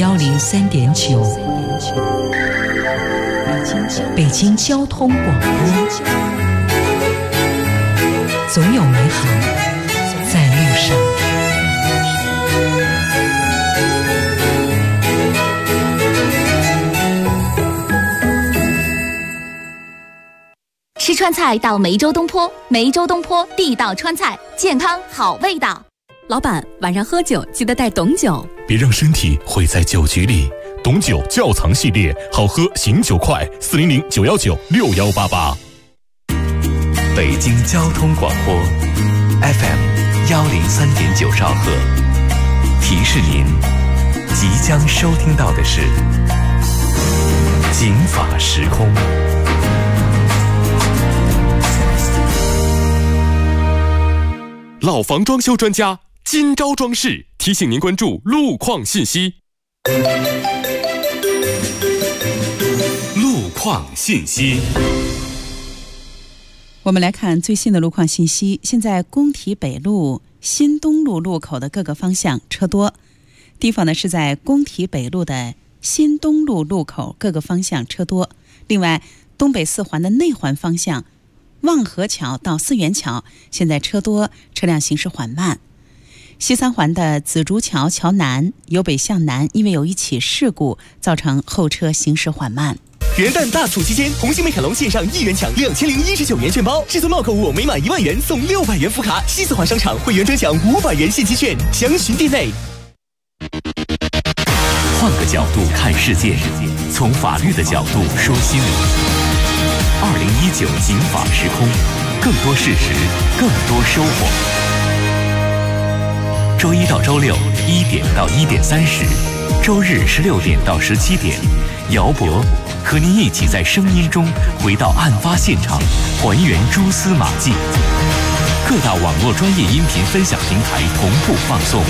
103.9，北京交通广播，总有美好在路上。 吃川菜到梅州东坡，梅州东坡地道川菜，健康好味道。 老板，晚上喝酒记得带董酒， 别让身体毁在酒局里。董酒窖藏系列，好喝醒酒快，400 919 6188。 北京交通广播 FM 103.9兆赫，提示您即将收听到的是警法时空。 老房装修专家金招装饰提醒您关注路况信息。路况信息， 我们来看最新的路况信息。现在工体北路、新东路路口的各个方向车多，地方呢是在工体北路的新东路路口各个方向车多。另外，东北四环的内环方向，望河桥到四元桥现在车多，车辆行驶缓慢。西三环的紫竹桥桥南由北向南，因为有一起事故，造成后车行驶缓慢。 元旦大促期间，红星美凯龙线上1元抢2019元券包，至尊帽购物每满1万元送600元福卡，西四环商场会员专享500元现金券，详询店内。 换个角度看世界，从法律的角度说心理。2019警法时空，更多事实，更多收获。周一到周六1点到1点30，周日16点到17点，姚博和您一起在声音中回到案发现场，还原蛛丝马迹。各大网络专业音频分享平台同步放送。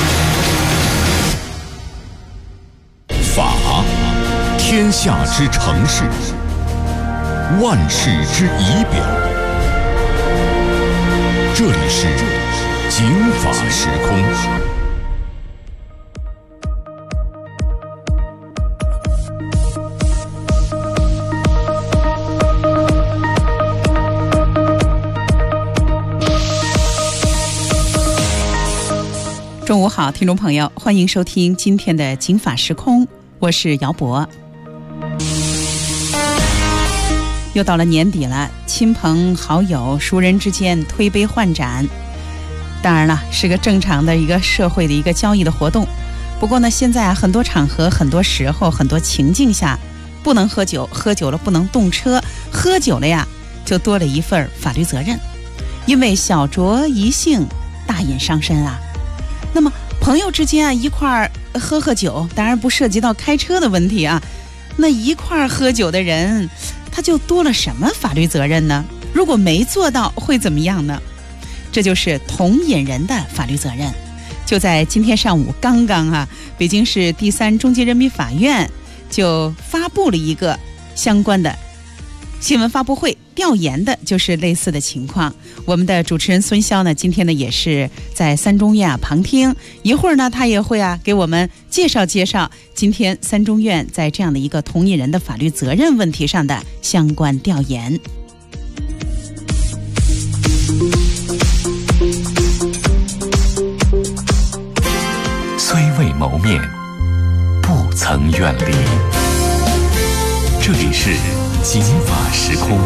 法，天下之城市，万事之仪表。这里是警法时空。 中午好，听众朋友，欢迎收听今天的警法时空，我是姚博。又到了年底了，亲朋好友、熟人之间推杯换盏，当然了，是个正常的一个社会的一个交易的活动。不过呢，现在很多场合、很多时候、很多情境下，不能喝酒，喝酒了不能动车，喝酒了呀，就多了一份法律责任。因为小酌怡兴，大饮伤身啊。那么朋友之间啊，一块儿喝酒，当然不涉及到开车的问题啊。那一块儿喝酒的人，他就多了什么法律责任呢？如果没做到，会怎么样呢？这就是同饮人的法律责任。就在今天上午刚刚啊，北京市第3中级人民法院就发布了一个相关的新闻发布会，调研的就是类似的情况。我们的主持人孙潇呢，今天呢也是在3中院旁听，一会儿呢他也会给我们介绍今天3中院在这样的一个同饮人的法律责任问题上的相关调研。 虽未谋面，不曾远离。这里是警法时空。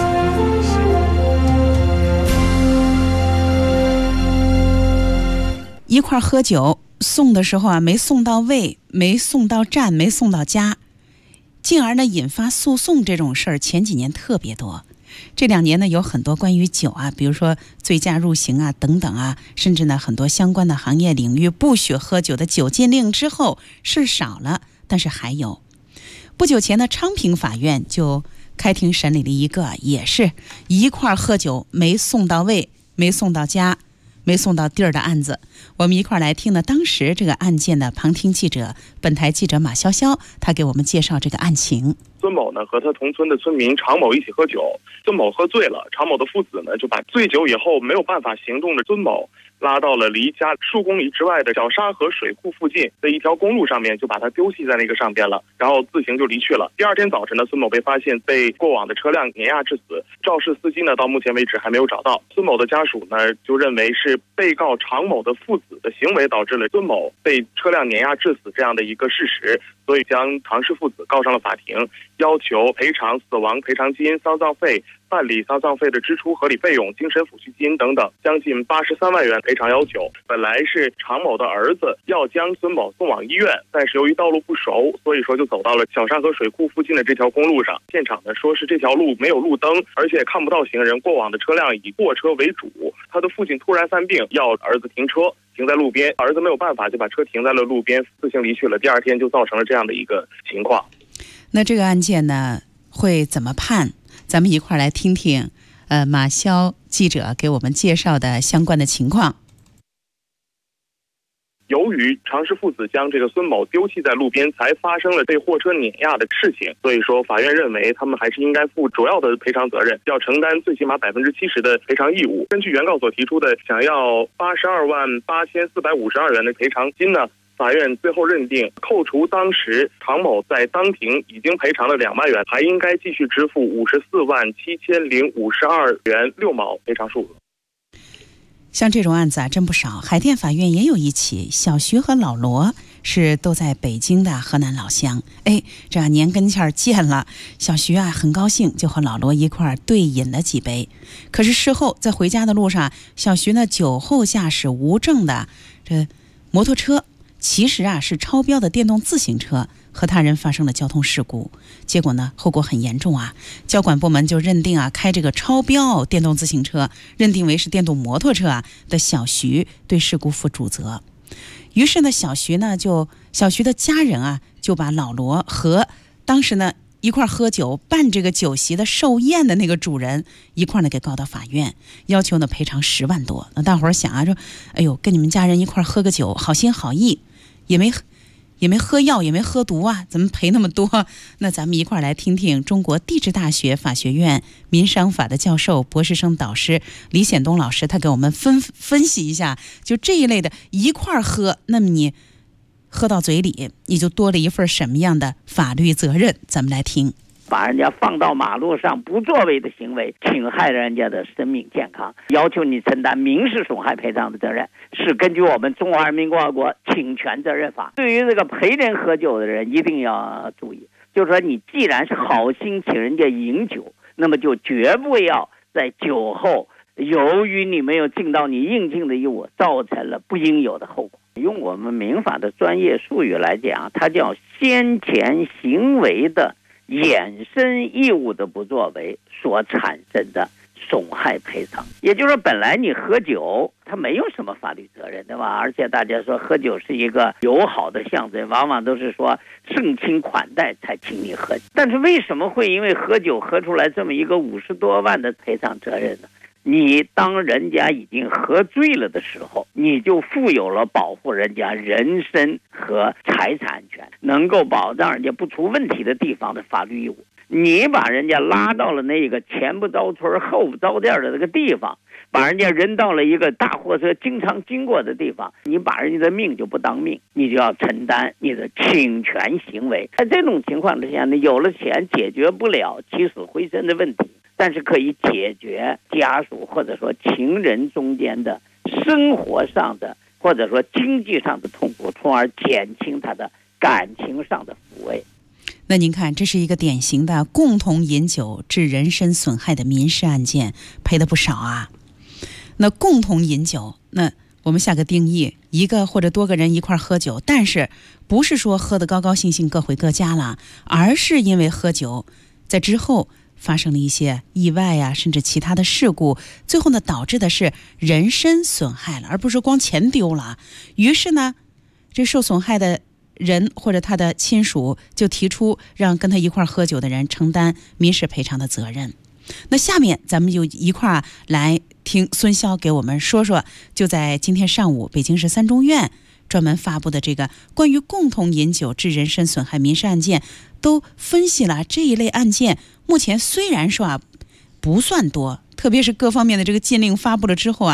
一块喝酒，送的时候啊，没送到位，没送到站，没送到家，进而呢引发诉讼这种事儿，前几年特别多。这2年呢，有很多关于酒啊，比如说醉驾入刑啊等等啊，甚至呢很多相关的行业领域不许喝酒的酒禁令之后事少了，但是还有。不久前呢，昌平法院就开庭审理了一个，也是一块喝酒没送到位，没送到家，没送到地儿的案子。我们一块来听呢当时这个案件的旁听记者，本台记者马潇潇，他给我们介绍这个案情。 孙某呢和他同村的村民常某一起喝酒，孙某喝醉了，常某的父子呢就把醉酒以后没有办法行动的孙某拉到了离家数公里之外的小沙河水库附近的一条公路上面，就把他丢弃在那个上边了，然后自行就离去了。第二天早晨呢，孙某被发现被过往的车辆碾压致死，肇事司机呢到目前为止还没有找到。孙某的家属呢就认为是被告常某的父子的行为导致了孙某被车辆碾压致死这样的一个事实，所以将常氏父子告上了法庭，要求赔偿死亡赔偿金、丧葬费、办理丧葬费的支出合理费用、精神抚恤金等等，将近83万元赔偿要求。本来是常某的儿子要将孙某送往医院，但是由于道路不熟，所以说就走到了小沙河水库附近的这条公路上。现场呢说是这条路没有路灯，而且看不到行人，过往的车辆以货车为主。他的父亲突然犯病，要儿子停车，停在路边，儿子没有办法就把车停在了路边，自行离去了。第二天就造成了这样的一个情况。 那这个案件呢会怎么判？咱们一块儿来听听马潇记者给我们介绍的相关的情况。 由于常氏父子将这个孙某丢弃在路边，才发生了被货车碾压的事情，所以说法院认为他们还是应该负主要的赔偿责任，要承担最起码70%的赔偿义务。根据原告所提出的想要828452元的赔偿金呢，法院最后认定，扣除当时常某在当庭已经赔偿了2万元，还应该继续支付547052元6毛赔偿数额。 像这种案子啊真不少，海淀法院也有一起，小徐和老罗是都在北京的河南老乡。这年跟前见了，小徐啊很高兴，就和老罗一块儿对饮了几杯。可是事后在回家的路上，小徐呢酒后驾驶无证的这摩托车，其实啊是超标的电动自行车，和他人发生了交通事故，结果呢后果很严重啊。交管部门就认定啊，开这个超标电动自行车认定为是电动摩托车的小徐对事故负主责。于是呢小徐的家人啊就把老罗和当时呢一块喝酒办这个酒席的寿宴的那个主人一块呢给告到法院，要求呢赔偿10万多。那大伙儿想啊，说哎呦，跟你们家人一块喝个酒，好心好意，也没喝药，也没喝毒啊，怎么赔那么多？那咱们一块来听听中国地质大学法学院民商法的教授、博士生导师李显东老师，他给我们分析一下，就这一类的一块喝，那么你喝到嘴里，你就多了一份什么样的法律责任？咱们来听。 把人家放到马路上不作为的行为，侵害人家的生命健康，要求你承担民事损害赔偿的责任，是根据我们中华人民共和国侵权责任法。对于这个陪人喝酒的人一定要注意，就是说你既然是好心请人家饮酒，那么就绝不要在酒后由于你没有尽到你应尽的义务，造成了不应有的后果。用我们民法的专业术语来讲，它叫先前行为的衍生义务的不作为所产生的损害赔偿。也就是说，本来你喝酒它没有什么法律责任，对吧？而且大家说喝酒是一个友好的象征，往往都是说盛情款待才请你喝。但是为什么会因为喝酒喝出来这么一个50多万的赔偿责任呢？你当人家已经喝醉了的时候，你就负有了保护人家人身和财产安全，能够保障人家不出问题的地方的法律义务。你把人家拉到了那个前不着村后不着店的那个地方，把人家扔到了一个大货车经常经过的地方，你把人家的命就不当命，你就要承担你的侵权行为。在这种情况之下呢，有了钱解决不了起死回生的问题，但是可以解决家属或者说情人中间的生活上的或者说经济上的痛苦，从而减轻他的感情上的抚慰。 那您看，这是一个典型的共同饮酒致人身损害的民事案件，赔的不少啊。那共同饮酒，那我们下个定义，一个或者多个人一块喝酒，但是不是说喝得高高兴兴各回各家了，而是因为喝酒在之后发生了一些意外呀，甚至其他的事故，最后呢导致的是人身损害了，而不是光钱丢了。于是呢，这受损害的人或者他的亲属就提出让跟他一块喝酒的人承担民事赔偿的责任。那下面咱们就一块来听孙潇给我们说说，就在今天上午北京市3中院专门发布的这个关于共同饮酒致人身损害民事案件，都分析了这一类案件目前虽然说不算多，特别是各方面的这个禁令发布了之后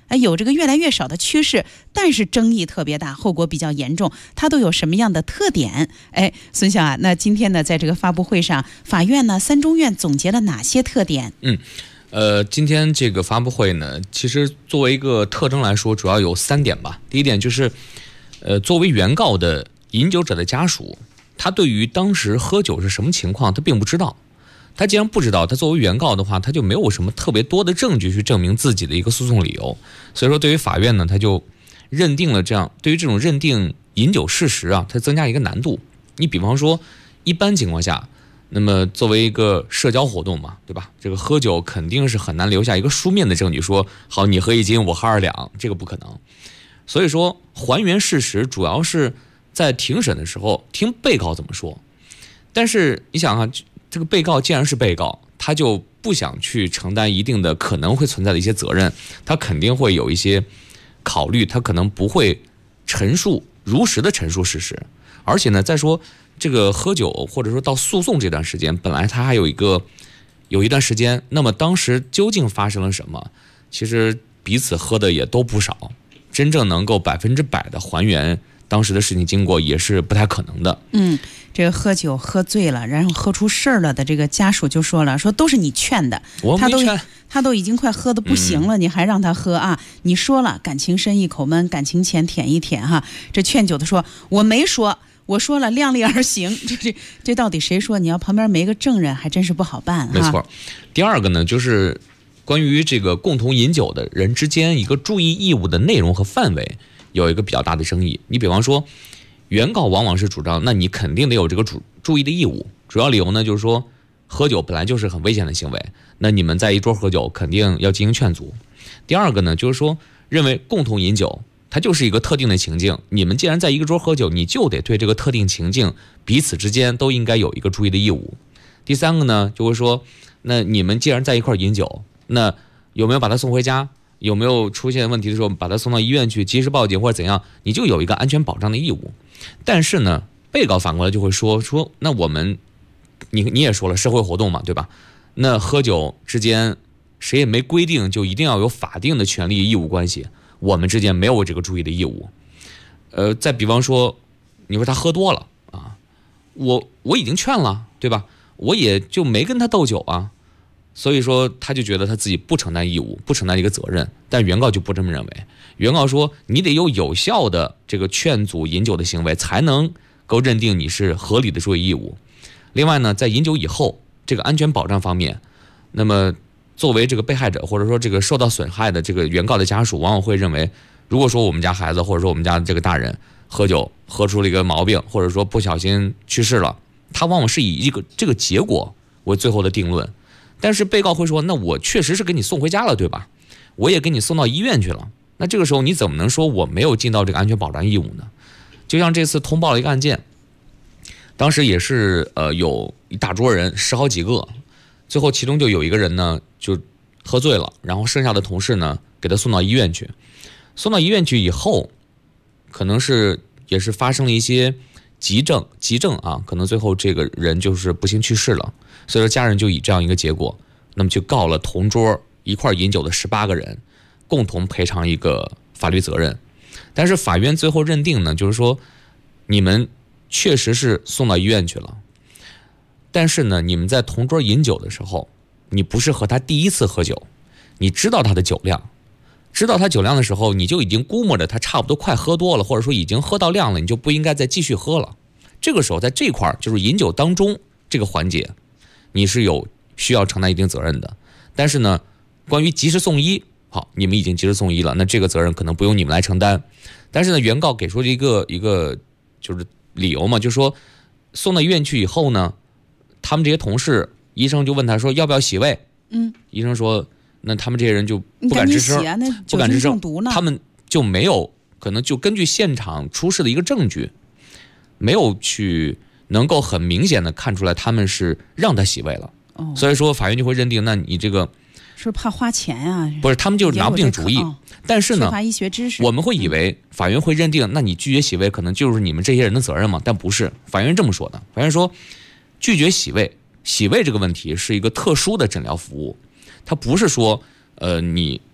有这个越来越少的趋势，但是争议特别大，后果比较严重，它都有什么样的特点？孙晓啊，那今天呢，在这个发布会上，法院呢3中院总结了哪些特点？ 今天这个发布会呢，其实作为一个特征来说，主要有3点吧。第一点就是，作为原告的饮酒者的家属，他对于当时喝酒是什么情况，他并不知道。他既然不知道，他作为原告的话，他就没有什么特别多的证据去证明自己的一个诉讼理由。所以说，对于法院呢，他就认定了这样，对于这种认定饮酒事实啊，它增加一个难度。你比方说，一般情况下，那么作为一个社交活动嘛，对吧？这个喝酒肯定是很难留下一个书面的证据，说好你喝1斤，我喝2两，这个不可能。所以说，还原事实主要是在庭审的时候听被告怎么说。但是你想啊，这个被告既然是被告，他就不想去承担一定的可能会存在的一些责任，他肯定会有一些考虑，他可能不会如实的陈述事实。而且呢，再说这个喝酒或者说到诉讼这段时间，本来他还有一段时间，那么当时究竟发生了什么？其实彼此喝的也都不少，真正能够100%的还原当时的事情经过也是不太可能的。 这个喝酒喝醉了，然后喝出事儿了的这个家属就说了，说都是你劝的， 我没劝， 他都已经快喝得不行了，你还让他喝啊？你说了，感情深一口闷，感情浅舔一舔哈。这劝酒的说，我没说，我说了，量力而行。这到底谁说？你要旁边没个证人，还真是不好办啊。 没错。第二个呢，就是关于这个共同饮酒的人之间一个注意义务的内容和范围有一个比较大的争议。你比方说，原告往往是主张，那你肯定得有这个注意的义务。主要理由呢，就是说喝酒本来就是很危险的行为，那你们在一桌喝酒肯定要进行劝阻。第二个呢，就是说认为共同饮酒它就是一个特定的情境，你们既然在一个桌喝酒，你就得对这个特定情境彼此之间都应该有一个注意的义务。第三个呢，就会说，那你们既然在一块饮酒，那有没有把他送回家，有没有出现问题的时候把他送到医院去及时报警或者怎样，你就有一个安全保障的义务。但是呢，被告反过来就会说，那我们你也说了，社会活动嘛，对吧？那喝酒之间谁也没规定就一定要有法定的权利义务关系，我们之间没有这个注意的义务。再比方说，你说他喝多了啊，我已经劝了，对吧？我也就没跟他斗酒啊，所以说他就觉得他自己不承担义务，不承担一个责任。但原告就不这么认为，原告说你得有效的这个劝阻饮酒的行为，才能够认定你是合理的注意义务。另外呢，在饮酒以后这个安全保障方面，那么作为这个被害者或者说这个受到损害的这个原告的家属，往往会认为，如果说我们家孩子或者说我们家这个大人喝酒喝出了一个毛病，或者说不小心去世了，他往往是以这个结果为最后的定论。但是被告会说，那我确实是给你送回家了，对吧？我也给你送到医院去了，那这个时候你怎么能说我没有尽到这个安全保障义务呢？就像这次通报了一个案件，当时也是有一大桌人10好几个，最后其中就有一个人呢就喝醉了，然后剩下的同事呢给他送到医院去。送到医院去以后，可能也是发生了一些急症啊，可能最后这个人就是不幸去世了。所以说家人就以这样一个结果，那么就告了同桌一块饮酒的18个人，共同赔偿一个法律责任。但是法院最后认定呢，就是说你们确实是送到医院去了，但是呢，你们在同桌饮酒的时候，你不是和他第一次喝酒，你知道他的酒量，知道他酒量的时候，你就已经估摸着他差不多快喝多了，或者说已经喝到量了，你就不应该再继续喝了。这个时候在这块就是饮酒当中这个环节，你是需要承担一定责任的。但是呢，关于及时送医，好，你们已经及时送医了，那这个责任可能不用你们来承担。但是呢，原告给出一个就是理由嘛，就是说送到医院去以后呢，他们这些同事，医生就问他说要不要洗胃？医生说那他们这些人就不敢吱声，不敢吱声，他们就没有可能就根据现场出示的一个证据，没有去能够很明显的看出来他们是让他洗胃了。所以说法院就会认定，那你这个是怕花钱啊？ 不是，他们就拿不定主意。但是呢， 缺乏医学知识， 我们会以为法院会认定，那你拒绝洗胃可能就是你们这些人的责任嘛？但不是，法院这么说的。法院说，拒绝洗胃这个问题是一个特殊的诊疗服务，它不是说你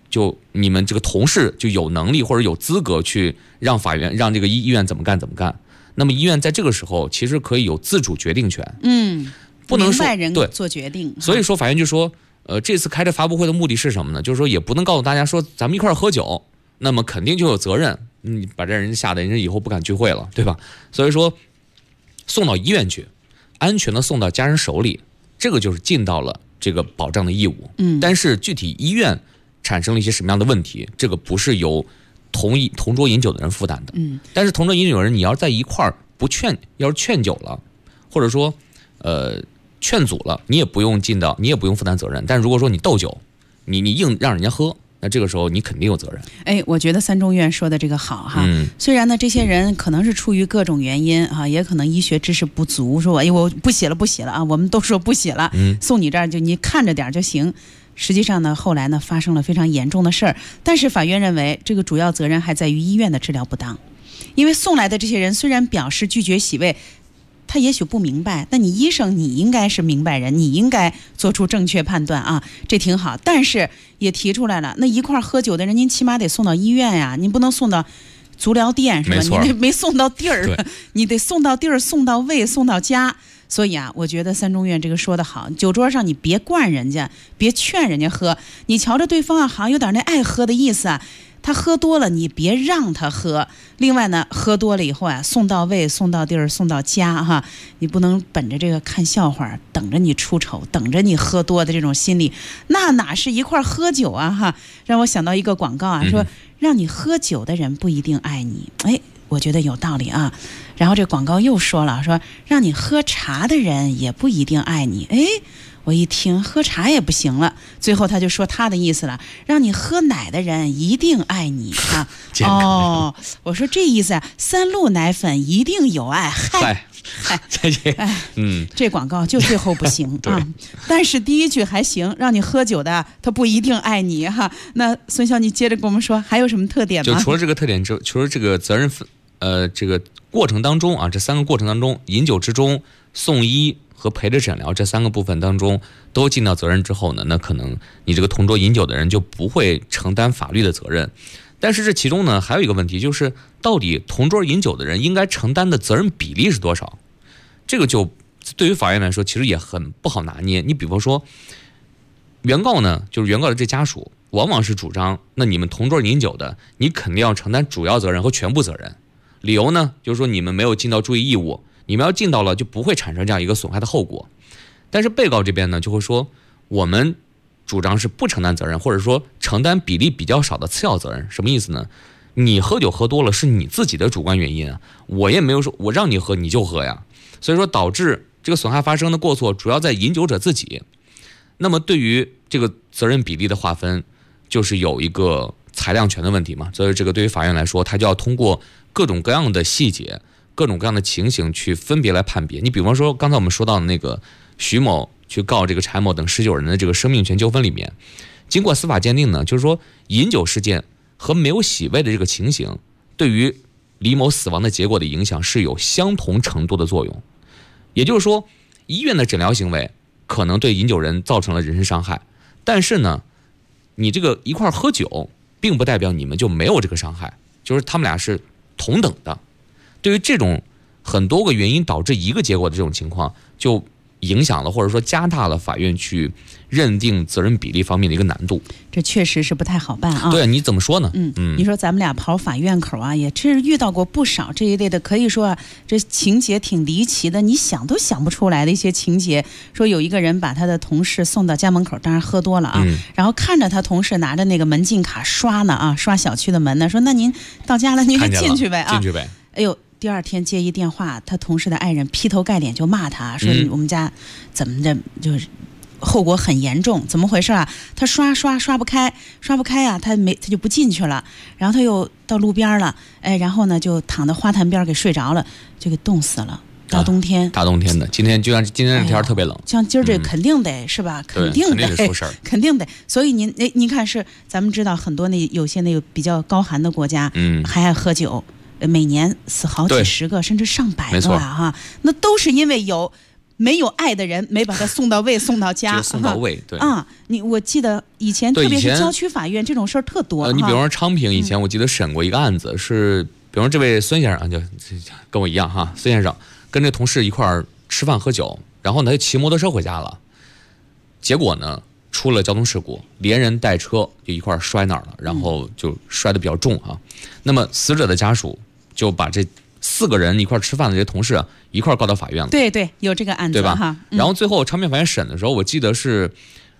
就你们这个同事就有能力或者有资格去让法院让这个医院怎么干怎么干。那么医院在这个时候其实可以有自主决定权，不能说明白人对做决定。 所以说法院就说，这次开这发布会的目的是什么呢？就是说也不能告诉大家说咱们一块儿喝酒，那么肯定就有责任，你把这人吓得人家以后不敢聚会了，对吧？所以说送到医院去，安全的送到家人手里，这个就是尽到了这个保障的义务。但是具体医院产生了一些什么样的问题，这个不是由同桌饮酒的人负担的。但是同桌饮酒的人，你要在一块儿不劝，要是劝酒了，或者说劝阻了，你也不用负担责任。但如果说你斗酒，你硬让人家喝，那这个时候你肯定有责任。 哎，我觉得三中院说的这个好哈。虽然呢，这些人可能是出于各种原因啊，也可能医学知识不足，说哎我不写了啊，我们都说不写了，送你这儿就你看着点就行。实际上呢，后来呢发生了非常严重的事儿，但是法院认为这个主要责任还在于医院的治疗不当，因为送来的这些人虽然表示拒绝洗胃，他也许不明白，那你医生你应该是明白人，你应该做出正确判断啊，这挺好。但是也提出来了，那一块喝酒的人您起码得送到医院呀，您不能送到足疗店是吧？你没送到地儿，你得送到地儿，送到位，送到家。所以啊，我觉得三中院这个说得好，酒桌上你别灌人家，别劝人家喝，你瞧着对方啊好像有点那爱喝的意思啊，他喝多了你别让他喝。另外呢，喝多了以后啊，送到位，送到地儿，送到家哈，你不能本着这个看笑话，等着你出丑，等着你喝多的这种心理，那哪是一块喝酒啊哈。让我想到一个广告啊，说让你喝酒的人不一定爱你，哎，我觉得有道理啊。然后这广告又说了，说让你喝茶的人也不一定爱你，哎，我一听喝茶也不行了。最后他就说他的意思了，让你喝奶的人一定爱你啊。哦，我说这意思啊，三鹿奶粉一定有爱。嗨，这广告就最后不行啊。但是第一句还行，让你喝酒的他不一定爱你哈。那孙晓，你接着跟我们说还有什么特点吗？ 就除了这个特点之，除了这个责任这个过程当中啊，这三个过程当中，饮酒之中、送医和陪着诊疗这三个部分当中都尽到责任之后呢，那可能你这个同桌饮酒的人就不会承担法律的责任。但是这其中呢还有一个问题，就是到底同桌饮酒的人应该承担的责任比例是多少？这个就对于法院来说其实也很不好拿捏。你比方说原告呢，就是原告的这家属往往是主张，那你们同桌饮酒的，你肯定要承担主要责任和全部责任。理由呢，就是说你们没有尽到注意义务，你们要尽到了就不会产生这样一个损害的后果。但是被告这边呢就会说，我们主张是不承担责任，或者说承担比例比较少的次要责任。什么意思呢？你喝酒喝多了是你自己的主观原因啊，我也没有说我让你喝你就喝呀。所以说导致这个损害发生的过错主要在饮酒者自己。那么对于这个责任比例的划分，就是有一个裁量权的问题嘛。所以这个对于法院来说，他就要通过各种各样的细节、各种各样的情形去分别来判别。你比方说刚才我们说到的那个徐某去告这个柴某等19人的这个生命权纠纷里面，经过司法鉴定呢，就是说饮酒事件和没有洗胃的这个情形对于李某死亡的结果的影响是有相同程度的作用。也就是说，医院的诊疗行为可能对饮酒人造成了人身伤害，但是呢，你这个一块喝酒并不代表你们就没有这个伤害，就是他们俩是同等的。对于这种很多个原因导致一个结果的这种情况，就影响了或者说加大了法院去认定责任比例方面的一个难度。 这确实是不太好办啊。 对，你怎么说呢？ 你说咱们俩跑法院口啊，也是遇到过不少这一类的，可以说啊，这情节挺离奇的，你想都想不出来的一些情节。说有一个人把他的同事送到家门口，当然喝多了啊，然后看着他同事拿着那个门禁卡刷呢啊，刷小区的门呢，说那您到家了您就进去呗啊， 进去呗。 哎呦，第二天接一电话，他同事的爱人劈头盖脸就骂他，说我们家怎么的就是后果很严重，怎么回事啊？他刷不开啊，他就不进去了，然后他又到路边了，哎，然后呢就躺在花坛边给睡着了，就给冻死了。大冬天的，今天就像今天这天特别冷， 像今儿这肯定得是吧？肯定得出事儿， 肯定得。所以您看是咱们知道很多有些那个比较高寒的国家，还爱喝酒。每年死好几十个甚至上百个啊！哈，那都是因为有没有爱的人没把他送到位送到家， 送到位，对啊，我记得以前特别是郊区法院这种事儿特多。 你比方说昌平以前我记得审过一个案子，是比方说这位孙先生就跟我一样哈，孙先生跟这同事一块儿吃饭喝酒，然后呢他骑摩托车回家了，结果呢出了交通事故，连人带车就一块儿摔那儿了，然后就摔得比较重啊。那么死者的家属就把这4个人一块吃饭的这些同事一块告到法院了。 对对，有这个案子， 对吧？然后最后昌平法院审的时候，我记得是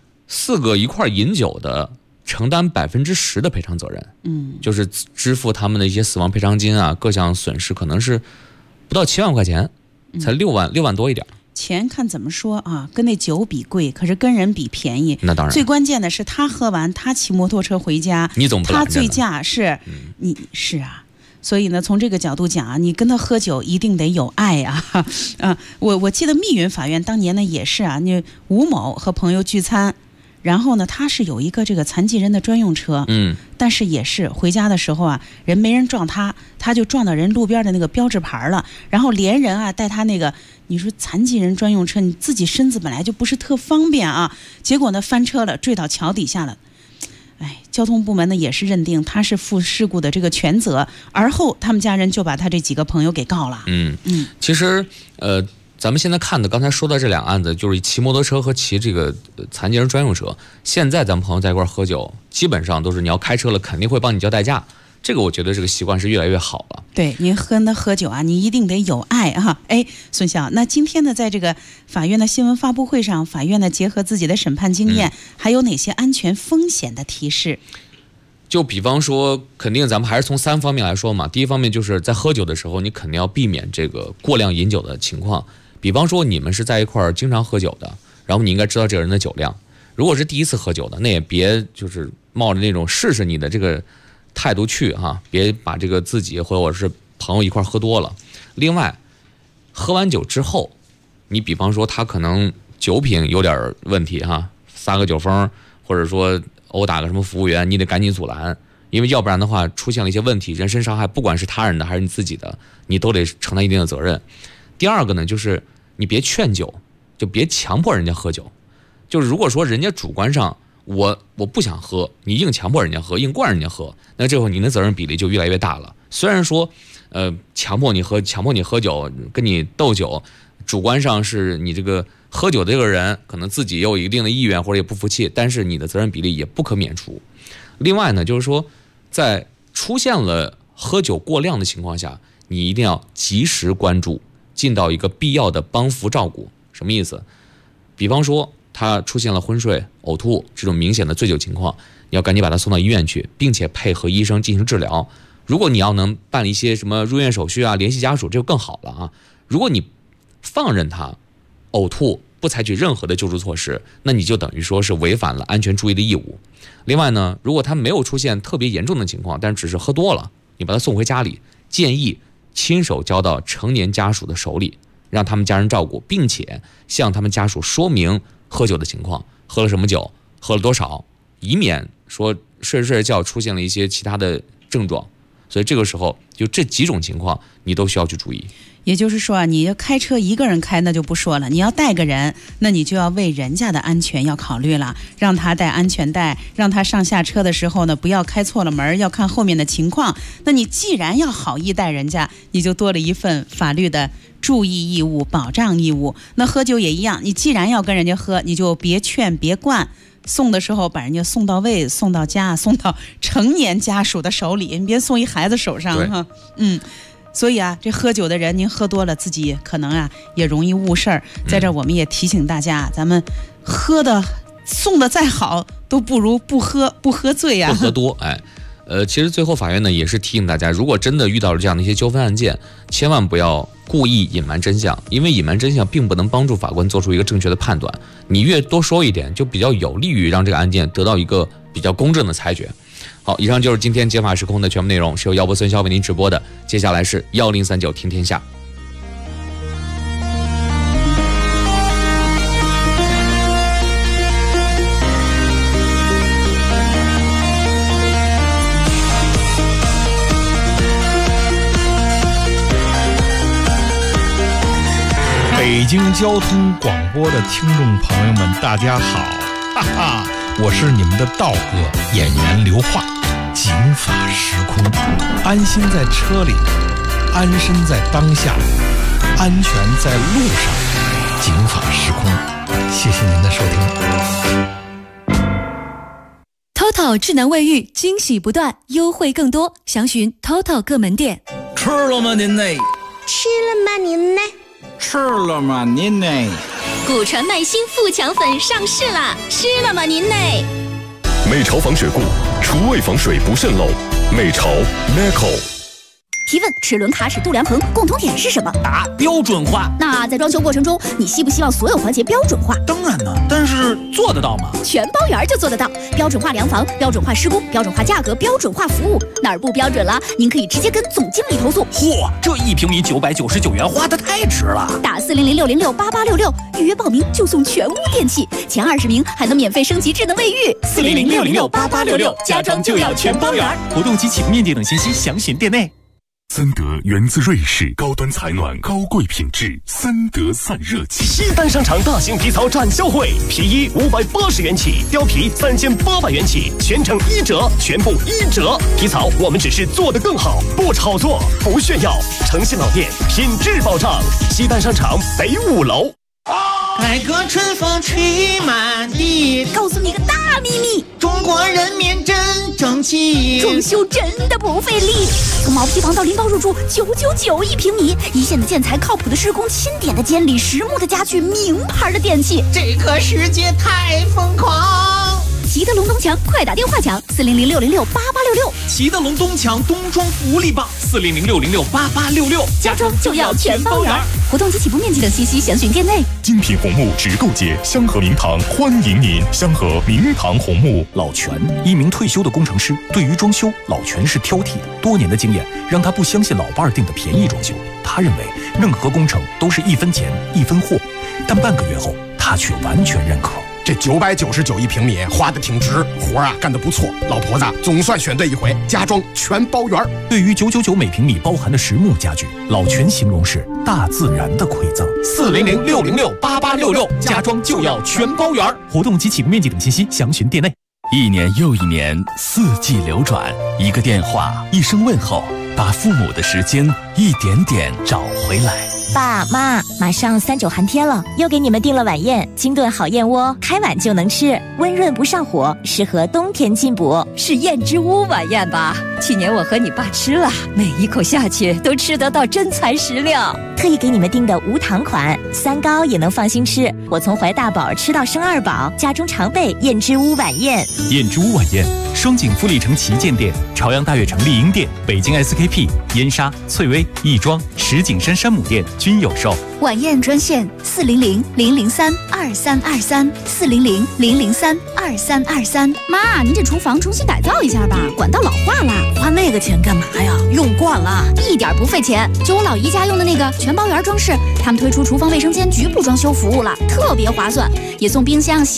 4个一块饮酒的承担10%的赔偿责任，就是支付他们的一些死亡赔偿金啊，各项损失可能是不到7万块钱，才6万多一点。 钱看怎么说啊，跟那酒比贵，可是跟人比便宜。 那当然， 最关键的是他喝完，他骑摩托车回家， 你总不拦着呢？ 他醉驾是，你是啊。所以呢，从这个角度讲啊，你跟他喝酒一定得有爱啊。我记得密云法院当年呢也是啊，你吴某和朋友聚餐，然后呢他是有一个这个残疾人的专用车，但是也是回家的时候啊，人没人撞他，他就撞到人路边的那个标志牌了，然后连人啊带他那个，你说残疾人专用车，你自己身子本来就不是特方便啊，结果呢翻车了，坠到桥底下了。哎，交通部门呢也是认定他是负事故的这个全责，而后他们家人就把他这几个朋友给告了。 其实咱们现在看的刚才说的这2案子，就是骑摩托车和骑这个残疾人专用车。现在咱们朋友在一块喝酒，基本上都是你要开车了，肯定会帮你叫代驾。这个我觉得这个习惯是越来越好了。 对，您喝酒啊，你一定得有爱哈。哎，孙晓，那今天呢，在这个法院的新闻发布会上，法院呢结合自己的审判经验，还有哪些安全风险的提示？ 就比方说，肯定咱们还是从3方面来说嘛。第一方面就是在喝酒的时候，你肯定要避免这个过量饮酒的情况。比方说你们是在一块儿经常喝酒的，然后你应该知道这个人的酒量。如果是第一次喝酒的，那也别就是冒着那种试试你的这个态度去哈，别把这个自己或者是朋友一块喝多了。另外，喝完酒之后，你比方说他可能酒品有点问题哈，撒个酒疯，或者说殴打个什么服务员，你得赶紧阻拦，因为要不然的话出现了一些问题，人身伤害，不管是他人的还是你自己的，你都得承担一定的责任。第二个呢，就是你别劝酒，就别强迫人家喝酒。就是如果说人家主观上我不想喝，你硬强迫人家喝，硬灌人家喝，那这会你的责任比例就越来越大了。虽然说强迫你喝酒，跟你斗酒，主观上是你这个喝酒的这个人可能自己也有一定的意愿或者也不服气，但是你的责任比例也不可免除。另外呢，就是说在出现了喝酒过量的情况下，你一定要及时关注，尽到一个必要的帮扶照顾。什么意思？比方说他出现了昏睡、呕吐这种明显的醉酒情况，你要赶紧把他送到医院去，并且配合医生进行治疗。如果你要能办理一些什么入院手续啊，联系家属，这就更好了啊。如果你放任他呕吐，不采取任何的救助措施，那你就等于说是违反了安全注意的义务。另外呢，如果他没有出现特别严重的情况，但只是喝多了，你把他送回家里，建议亲手交到成年家属的手里，让他们家人照顾，并且向他们家属说明喝酒的情况，喝了什么酒，喝了多少，以免说睡着觉出现了一些其他的症状。所以这个时候就这几种情况你都需要去注意。 也就是说啊，你要开车一个人开那就不说了，你要带个人，那你就要为人家的安全要考虑了，让他带安全带，让他上下车的时候呢不要开错了门，要看后面的情况。那你既然要好意待人家，你就多了一份法律的注意义务、保障义务。那喝酒也一样，你既然要跟人家喝，你就别劝别灌，送的时候把人家送到位，送到家，送到成年家属的手里，你别送一孩子手上哈。所以啊，这喝酒的人，您喝多了，自己可能啊也容易误事儿。在这儿我们也提醒大家，咱们喝的送的再好，都不如不喝醉啊， 不喝多。其实最后法院呢也是提醒大家，如果真的遇到了这样的一些纠纷案件，千万不要故意隐瞒真相，因为隐瞒真相并不能帮助法官做出一个正确的判断。你越多说一点，就比较有利于让这个案件得到一个比较公正的裁决。好，以上就是今天解法时空的全部内容，是由姚博孙潇为您直播的。接下来是1039听天下。 北京交通广播的听众朋友们，大家好，哈哈，我是你们的道哥，演员刘化。警法时空，安心在车里，安身在当下，安全在路上。警法时空，谢谢您的收听。 TOTO 智能卫浴惊喜不断，优惠更多，详询 TOTO 各门店。 吃了吗您呢？ 吃了吗您呢？ 吃了吗您呢？ 古传麦新富强粉上市啦！吃了吗您呢？ 美潮防水固，除味防水不渗漏。美潮 Neco。 提问：齿轮卡尺度量衡共同点是什么？ 答：标准化。 那在装修过程中，你希不希望所有环节标准化？ 当然呢，但是做得到吗？ 全包圆就做得到。标准化量房、标准化施工、标准化价格、标准化服务，哪儿不标准了？您可以直接跟总经理投诉。 嚯，这1平米999元，花得太值了！ 打400-606-8866预约报名就送全屋电器，前20名还能免费升级智能卫浴。 400-606-8866，家装就要全包圆。 活动及起步面积等信息详询店内。 森德源自瑞士，高端采暖，高贵品质，森德散热器。 西单商场大型皮草展销会，皮衣580元起，貂皮3800元起，全程1折，全部1折。皮草我们只是做得更好，不炒作，不炫耀，诚信老店，品质保障。西单商场北5楼。 改革春风吹满地， 告诉你个大秘密， 中国人民真争气， 装修真的不费力。从毛坯房到拎包入住，9991平米，一线的建材，靠谱的施工，钦点的监理，实木的家具，名牌的电器， 这个世界太疯狂。 吉德龙东墙，快打电话抢400-606-8866。 吉德龙东墙冬装福利棒，400-606-8866， 家装就要全包圆。活动及起步面积等信息详询店内。 精品红木直购节，香河明堂欢迎您。香河明堂红木。 老全，一名退休的工程师，对于装修，老全是挑剔的。多年的经验让他不相信老伴儿订的便宜装修，他认为任何工程都是1分钱1分货，但半个月后，他却完全认可。 这999 1平米花的挺值，活啊干得不错，老婆子总算选对一回，家装全包圆。 对于999每平米包含的实木家具，老全形容是大自然的馈赠。 400-606-8866，家装就要全包圆。 活动及起步面积等信息详询店内。 1年又1年，4季流转，一个电话，一声问候，把父母的时间一点点找回来。 爸妈，马上3、9寒天了，又给你们订了晚宴，清炖好燕窝，开碗就能吃，温润不上火，适合冬天进补。 是燕之屋晚宴吧？去年我和你爸吃了，每一口下去都吃得到真材实料。 特意给你们订的无糖款，3高也能放心吃。我从怀大宝吃到生2宝，家中常备燕之屋晚宴。 燕之屋晚宴，双井富力城旗舰店、朝阳大悦城丽婴店、北京 SKP、燕莎、翠微、亦庄、石景山山姆店均有售。 晚宴专线400-003-2323，400-003-2323。妈，您这厨房重新改造一下吧，管道老化了。 花那个钱干嘛呀？用惯了， 一点不费钱。就我老姨家用的那个全包圆装饰，他们推出厨房卫生间局部装修服务了，特别划算，也送冰箱。